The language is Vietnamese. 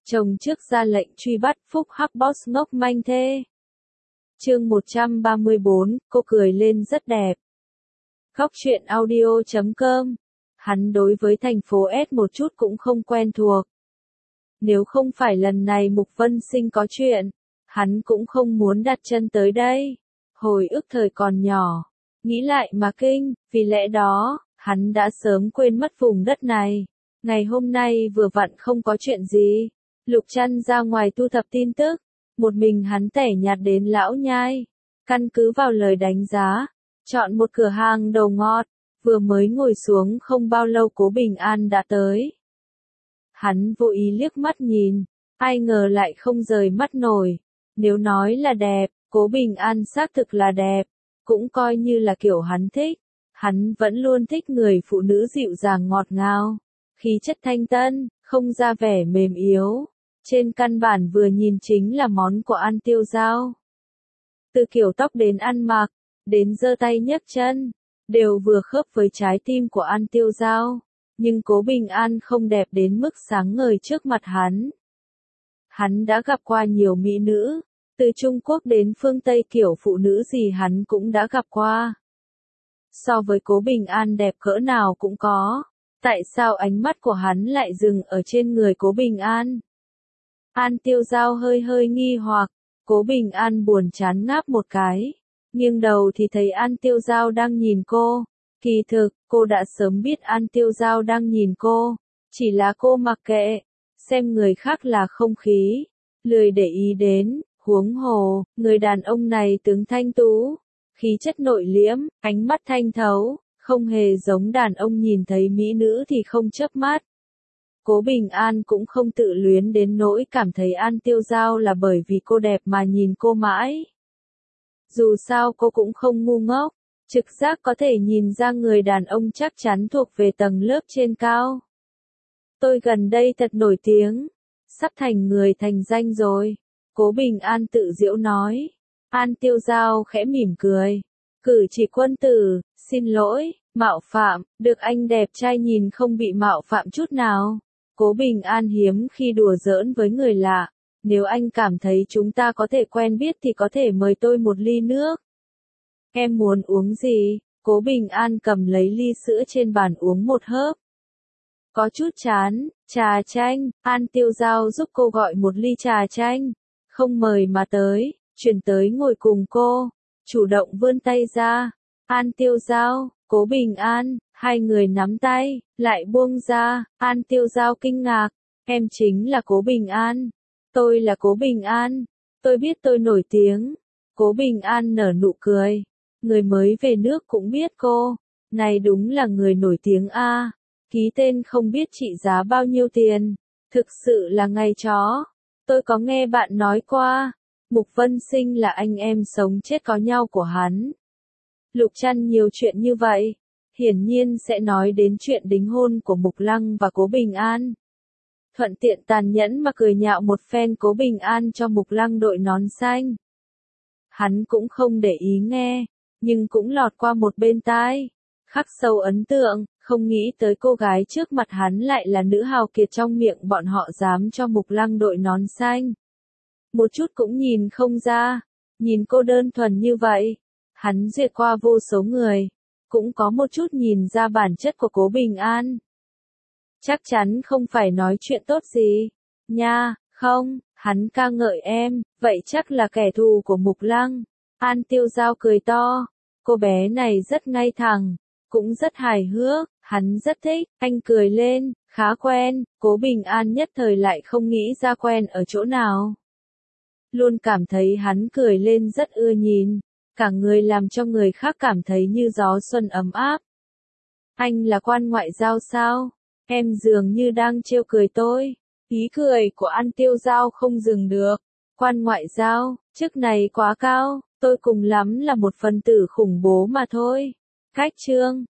Chồng trước ra lệnh truy bắt Phúc Hắc Boss ngốc manh thê. Chương 134, cô cười lên rất đẹp. Góc truyện audio.com. Hắn đối với thành phố S một chút cũng không quen thuộc. Nếu không phải lần này Mục Vân Sinh có chuyện, hắn cũng không muốn đặt chân tới đây. Hồi ức thời còn nhỏ, nghĩ lại mà kinh, vì lẽ đó, hắn đã sớm quên mất vùng đất này. Ngày hôm nay vừa vặn không có chuyện gì, Lục Trăn ra ngoài thu thập tin tức, một mình hắn tẻ nhạt đến Lão Nhai, căn cứ vào lời đánh giá, chọn một cửa hàng đầu ngọt, vừa mới ngồi xuống không bao lâu Cố Bình An đã tới. Hắn vô ý liếc mắt nhìn, ai ngờ lại không rời mắt nổi, nếu nói là đẹp, Cố Bình An xác thực là đẹp, cũng coi như là kiểu hắn thích, hắn vẫn luôn thích người phụ nữ dịu dàng ngọt ngào, khí chất thanh tân, không ra vẻ mềm yếu. Trên căn bản vừa nhìn chính là món của An Tiêu Giao. Từ kiểu tóc đến ăn mặc, đến giơ tay nhấc chân, đều vừa khớp với trái tim của An Tiêu Giao. Nhưng Cố Bình An không đẹp đến mức sáng ngời trước mặt hắn. Hắn đã gặp qua nhiều mỹ nữ, từ Trung Quốc đến phương Tây kiểu phụ nữ gì hắn cũng đã gặp qua. So với Cố Bình An đẹp cỡ nào cũng có, tại sao ánh mắt của hắn lại dừng ở trên người Cố Bình An? An Tiêu Giao hơi hơi nghi hoặc, Cố Bình An buồn chán ngáp một cái, nghiêng đầu thì thấy An Tiêu Giao đang nhìn cô. Kỳ thực, cô đã sớm biết An Tiêu Giao đang nhìn cô, chỉ là cô mặc kệ, xem người khác là không khí, lười để ý đến, huống hồ, người đàn ông này tướng thanh tú, khí chất nội liễm, ánh mắt thanh thấu, không hề giống đàn ông nhìn thấy mỹ nữ thì không chớp mắt. Cố Bình An cũng không tự luyến đến nỗi cảm thấy An Tiêu Giao là bởi vì cô đẹp mà nhìn cô mãi. Dù sao cô cũng không ngu ngốc, trực giác có thể nhìn ra người đàn ông chắc chắn thuộc về tầng lớp trên cao. Tôi gần đây thật nổi tiếng, sắp thành người thành danh rồi, Cố Bình An tự giễu nói. An Tiêu Giao khẽ mỉm cười, cử chỉ quân tử, xin lỗi, mạo phạm, được anh đẹp trai nhìn không bị mạo phạm chút nào. Cố Bình An hiếm khi đùa giỡn với người lạ, nếu anh cảm thấy chúng ta có thể quen biết thì có thể mời tôi một ly nước. Em muốn uống gì? Cố Bình An cầm lấy ly sữa trên bàn uống một hớp. Có chút chán, trà chanh, An Tiêu Giao giúp cô gọi một ly trà chanh, không mời mà tới, chuyển tới ngồi cùng cô, chủ động vươn tay ra. An Tiêu Giao, Cố Bình An, hai người nắm tay, lại buông ra. An Tiêu Giao kinh ngạc, em chính là Cố Bình An. Tôi là Cố Bình An, tôi biết tôi nổi tiếng. Cố Bình An nở nụ cười, người mới về nước cũng biết cô, này đúng là người nổi tiếng a. Ký tên không biết trị giá bao nhiêu tiền, thực sự là ngày chó. Tôi có nghe bạn nói qua, Mục Vân Sinh là anh em sống chết có nhau của hắn. Lục Trăn nhiều chuyện như vậy, hiển nhiên sẽ nói đến chuyện đính hôn của Mục Lăng và Cố Bình An. Thuận tiện tàn nhẫn mà cười nhạo một phen Cố Bình An cho Mục Lăng đội nón xanh. Hắn cũng không để ý nghe, nhưng cũng lọt qua một bên tai, khắc sâu ấn tượng, không nghĩ tới cô gái trước mặt hắn lại là nữ hào kiệt trong miệng bọn họ dám cho Mục Lăng đội nón xanh. Một chút cũng nhìn không ra, nhìn cô đơn thuần như vậy, hắn duyệt qua vô số người, cũng có một chút nhìn ra bản chất của Cố Bình An. Chắc chắn không phải nói chuyện tốt gì, nha, không, hắn ca ngợi em, vậy chắc là kẻ thù của Mục Lăng. An Tiêu Giao cười to, cô bé này rất ngay thẳng, cũng rất hài hước, hắn rất thích, anh cười lên, khá quen. Cố Bình An nhất thời lại không nghĩ ra quen ở chỗ nào. Luôn cảm thấy hắn cười lên rất ưa nhìn, cả người làm cho người khác cảm thấy như gió xuân ấm áp. Anh là quan ngoại giao sao? Em dường như đang trêu cười tôi. Ý cười của An Tiêu Giao không dừng được. Quan ngoại giao, chức này quá cao, tôi cùng lắm là một phần tử khủng bố mà thôi. Cách chương